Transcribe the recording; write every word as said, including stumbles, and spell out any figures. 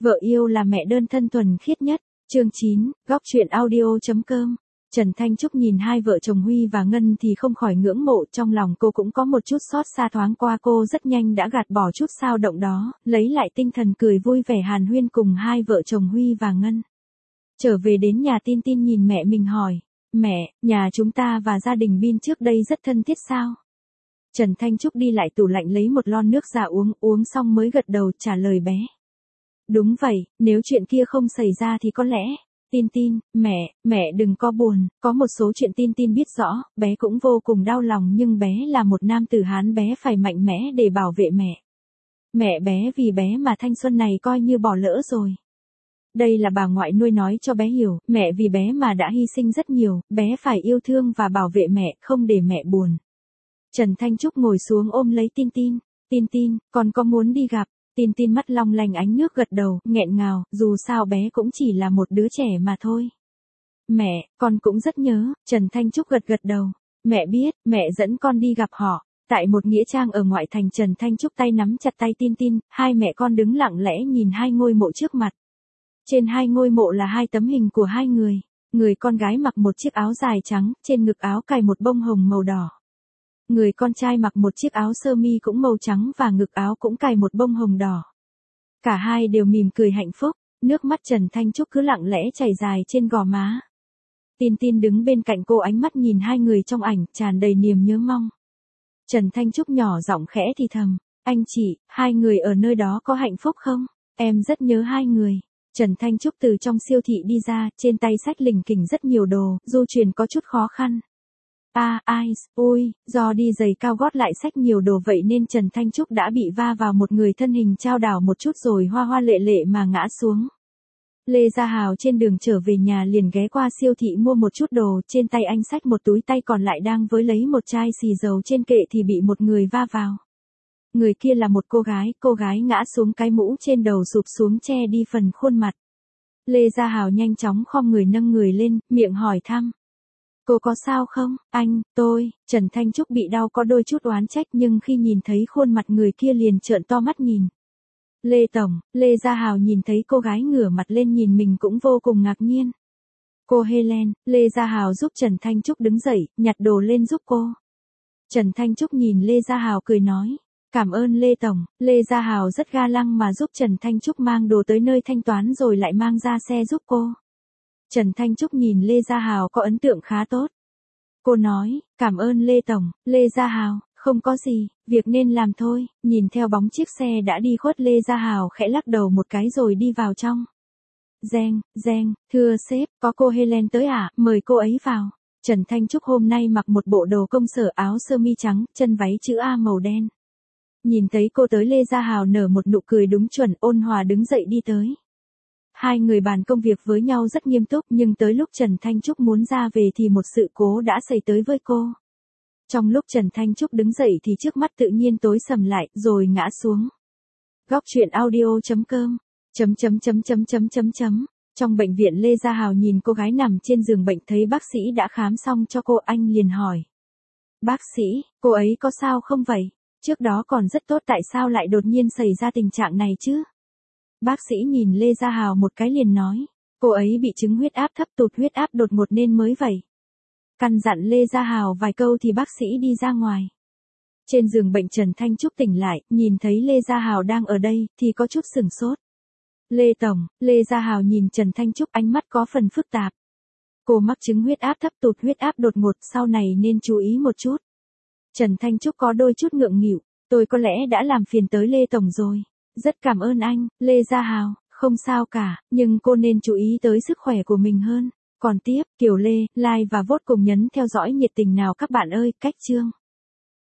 Vợ yêu là mẹ đơn thân thuần khiết nhất. Chương chín, góc truyện audio.com. Trần Thanh Trúc nhìn hai vợ chồng Huy và Ngân thì không khỏi ngưỡng mộ, trong lòng cô cũng có một chút xót xa, thoáng qua cô rất nhanh đã gạt bỏ chút xao động đó, lấy lại tinh thần cười vui vẻ hàn huyên cùng hai vợ chồng Huy và Ngân. Trở về đến nhà, Tin Tin nhìn mẹ mình hỏi, mẹ, nhà chúng ta và gia đình Bin trước đây rất thân thiết sao? Trần Thanh Trúc đi lại tủ lạnh lấy một lon nước ra uống, uống xong mới gật đầu trả lời bé. Đúng vậy, nếu chuyện kia không xảy ra thì có lẽ, Tin Tin, mẹ, mẹ đừng có buồn, có một số chuyện Tin Tin biết rõ, bé cũng vô cùng đau lòng nhưng bé là một nam tử Hán, bé phải mạnh mẽ để bảo vệ mẹ. Mẹ bé vì bé mà thanh xuân này coi như bỏ lỡ rồi. Đây là bà ngoại nuôi nói cho bé hiểu, mẹ vì bé mà đã hy sinh rất nhiều, bé phải yêu thương và bảo vệ mẹ, không để mẹ buồn. Trần Thanh Trúc ngồi xuống ôm lấy Tin Tin, Tin Tin, con có muốn đi gặp? Tin Tin mắt long lanh ánh nước gật đầu, nghẹn ngào, dù sao bé cũng chỉ là một đứa trẻ mà thôi. Mẹ, con cũng rất nhớ, Trần Thanh Trúc gật gật đầu. Mẹ biết, mẹ dẫn con đi gặp họ. Tại một nghĩa trang ở ngoại thành, Trần Thanh Trúc tay nắm chặt tay Tin Tin, hai mẹ con đứng lặng lẽ nhìn hai ngôi mộ trước mặt. Trên hai ngôi mộ là hai tấm hình của hai người. Người con gái mặc một chiếc áo dài trắng, trên ngực áo cài một bông hồng màu đỏ. Người con trai mặc một chiếc áo sơ mi cũng màu trắng và ngực áo cũng cài một bông hồng đỏ. Cả hai đều mỉm cười hạnh phúc, nước mắt Trần Thanh Trúc cứ lặng lẽ chảy dài trên gò má. Tin Tin đứng bên cạnh cô, ánh mắt nhìn hai người trong ảnh, tràn đầy niềm nhớ mong. Trần Thanh Trúc nhỏ giọng khẽ thì thầm, anh chị, hai người ở nơi đó có hạnh phúc không? Em rất nhớ hai người. Trần Thanh Trúc từ trong siêu thị đi ra, trên tay xách lình kình rất nhiều đồ, du chuyển có chút khó khăn. À, ai, ôi, do đi giày cao gót lại xách nhiều đồ vậy nên Trần Thanh Trúc đã bị va vào một người, thân hình chao đảo một chút rồi hoa hoa lệ lệ mà ngã xuống. Lê Gia Hào trên đường trở về nhà liền ghé qua siêu thị mua một chút đồ, trên tay anh xách một túi, tay còn lại đang với lấy một chai xì dầu trên kệ thì bị một người va vào. Người kia là một cô gái, cô gái ngã xuống, cái mũ trên đầu sụp xuống che đi phần khuôn mặt. Lê Gia Hào nhanh chóng khom người nâng người lên, miệng hỏi thăm. Cô có sao không? Anh, tôi, Trần Thanh Trúc bị đau có đôi chút oán trách nhưng khi nhìn thấy khuôn mặt người kia liền trợn to mắt nhìn. Lê Tổng, Lê Gia Hào nhìn thấy cô gái ngửa mặt lên nhìn mình cũng vô cùng ngạc nhiên. Cô Helen, Lê Gia Hào giúp Trần Thanh Trúc đứng dậy, nhặt đồ lên giúp cô. Trần Thanh Trúc nhìn Lê Gia Hào cười nói. Cảm ơn Lê Tổng, Lê Gia Hào rất ga lăng mà giúp Trần Thanh Trúc mang đồ tới nơi thanh toán rồi lại mang ra xe giúp cô. Trần Thanh Trúc nhìn Lê Gia Hào có ấn tượng khá tốt. Cô nói, cảm ơn Lê Tổng, Lê Gia Hào, không có gì, việc nên làm thôi. Nhìn theo bóng chiếc xe đã đi khuất, Lê Gia Hào khẽ lắc đầu một cái rồi đi vào trong. Reng, reng, thưa sếp, có cô Helen tới à, mời cô ấy vào. Trần Thanh Trúc hôm nay mặc một bộ đồ công sở, áo sơ mi trắng, chân váy chữ A màu đen. Nhìn thấy cô tới, Lê Gia Hào nở một nụ cười đúng chuẩn, ôn hòa đứng dậy đi tới. Hai người bàn công việc với nhau rất nghiêm túc, nhưng tới lúc Trần Thanh Trúc muốn ra về thì một sự cố đã xảy tới với cô. Trong lúc Trần Thanh Trúc đứng dậy thì trước mắt tự nhiên tối sầm lại, rồi ngã xuống. Góc truyện audio.com. Chấm chấm chấm chấm chấm chấm chấm. Trong bệnh viện, Lê Gia Hào nhìn cô gái nằm trên giường bệnh, thấy bác sĩ đã khám xong cho cô, anh liền hỏi. Bác sĩ, cô ấy có sao không vậy? Trước đó còn rất tốt, tại sao lại đột nhiên xảy ra tình trạng này chứ? Bác sĩ nhìn Lê Gia Hào một cái liền nói, cô ấy bị chứng huyết áp thấp, tụt huyết áp đột ngột nên mới vậy. Căn dặn Lê Gia Hào vài câu thì bác sĩ đi ra ngoài. Trên giường bệnh, Trần Thanh Trúc tỉnh lại, nhìn thấy Lê Gia Hào đang ở đây, thì có chút sửng sốt. Lê Tổng, Lê Gia Hào nhìn Trần Thanh Trúc, ánh mắt có phần phức tạp. Cô mắc chứng huyết áp thấp, tụt huyết áp đột ngột, sau này nên chú ý một chút. Trần Thanh Trúc có đôi chút ngượng nghịu, tôi có lẽ đã làm phiền tới Lê Tổng rồi. Rất cảm ơn anh, Lê Gia Hào, không sao cả, nhưng cô nên chú ý tới sức khỏe của mình hơn. Còn tiếp, Kiều Lê, like và vote cùng nhấn theo dõi nhiệt tình nào các bạn ơi, cách chương.